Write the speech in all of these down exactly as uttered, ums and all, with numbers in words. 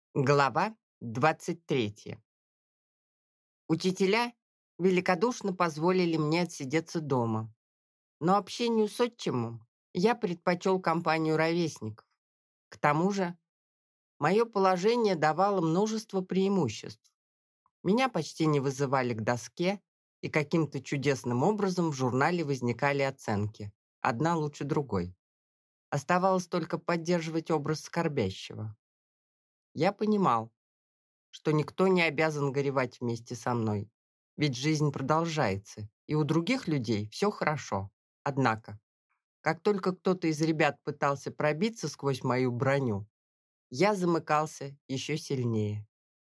Глава двадцать третья. Учителя великодушно позволили мне отсидеться дома, но общению с отчимом я предпочел компанию ровесников. К тому же мое положение давало множество преимуществ. Меня почти не вызывали к доске, и каким-то чудесным образом в журнале возникали оценки, одна лучше другой. Оставалось только поддерживать образ скорбящего. Я понимал, что никто не обязан горевать вместе со мной. Ведь жизнь продолжается, и у других людей все хорошо. Однако, как только кто-то из ребят пытался пробиться сквозь мою броню, я замыкался еще сильнее.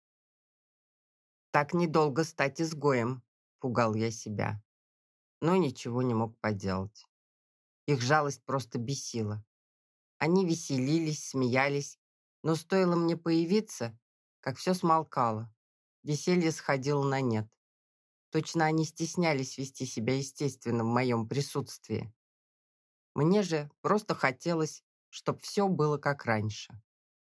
Так недолго стать изгоем, пугал я себя, но ничего не мог поделать. Их жалость просто бесила. Они веселились, смеялись, но стоило мне появиться, как все смолкало. Веселье сходило на нет. Точно они стеснялись вести себя естественно в моем присутствии. Мне же просто хотелось, чтобы все было как раньше.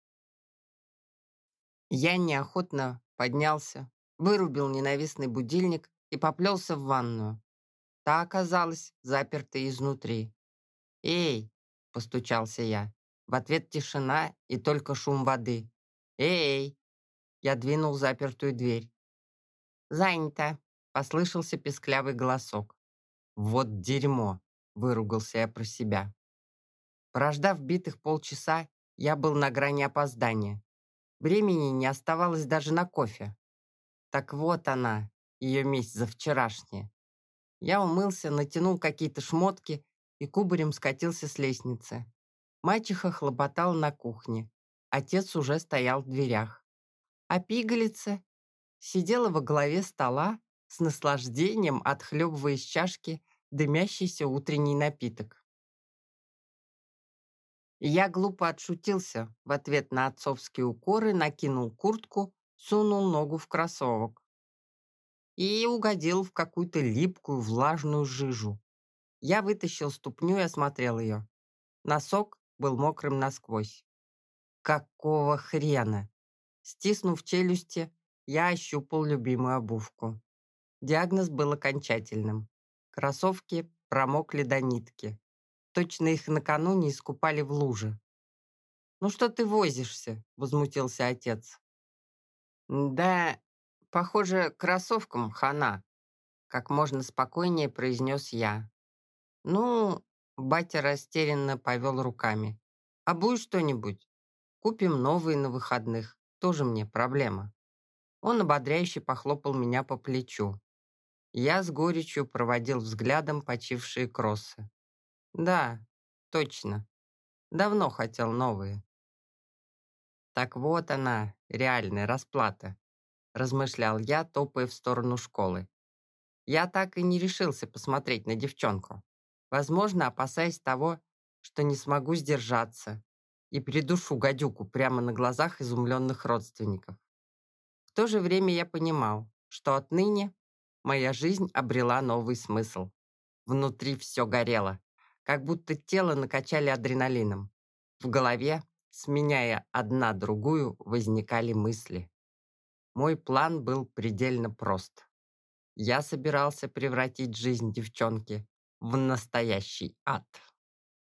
Я неохотно поднялся, вырубил ненавистный будильник и поплелся в ванную. Та оказалась запертой изнутри. «Эй!» — постучался я. В ответ тишина и только шум воды. «Эй!» — я двинул запертую дверь. «Занято!» — послышался песклявый голосок. «Вот дерьмо!» — выругался я про себя. Прождав битых полчаса, я был на грани опоздания. Времени не оставалось даже на кофе. Так вот она, ее месть за вчерашнее. Я умылся, натянул какие-то шмотки и кубарем скатился с лестницы. Мачеха хлопотала на кухне. Отец уже стоял в дверях. А пигалица сидела во главе стола с наслаждением, отхлебывая из чашки дымящийся утренний напиток. Я глупо отшутился в ответ на отцовские укоры, накинул куртку, сунул ногу в кроссовок и угодил в какую-то липкую влажную жижу. Я вытащил ступню и осмотрел ее. Носок был мокрым насквозь. Какого хрена? Стиснув челюсти, я ощупал любимую обувку. Диагноз был окончательным. Кроссовки промокли до нитки. Точно их накануне искупали в луже. «Ну что ты возишься?» — возмутился отец. «Да, похоже, кроссовкам хана», — как можно спокойнее произнес я. «Ну...» — батя растерянно повел руками. «А будешь что-нибудь? Купим новые на выходных. Тоже мне проблема». Он ободряюще похлопал меня по плечу. Я с горечью проводил взглядом почившие кроссы. «Да, точно. Давно хотел новые». «Так вот она, реальная расплата», — размышлял я, топая в сторону школы. Я так и не решился посмотреть на девчонку. Возможно, опасаясь того, что не смогу сдержаться и придушу гадюку прямо на глазах изумленных родственников. В то же время я понимал, что отныне моя жизнь обрела новый смысл. Внутри все горело, как будто тело накачали адреналином. В голове, сменяя одна другую, возникали мысли. Мой план был предельно прост. Я собирался превратить жизнь девчонки в настоящий ад.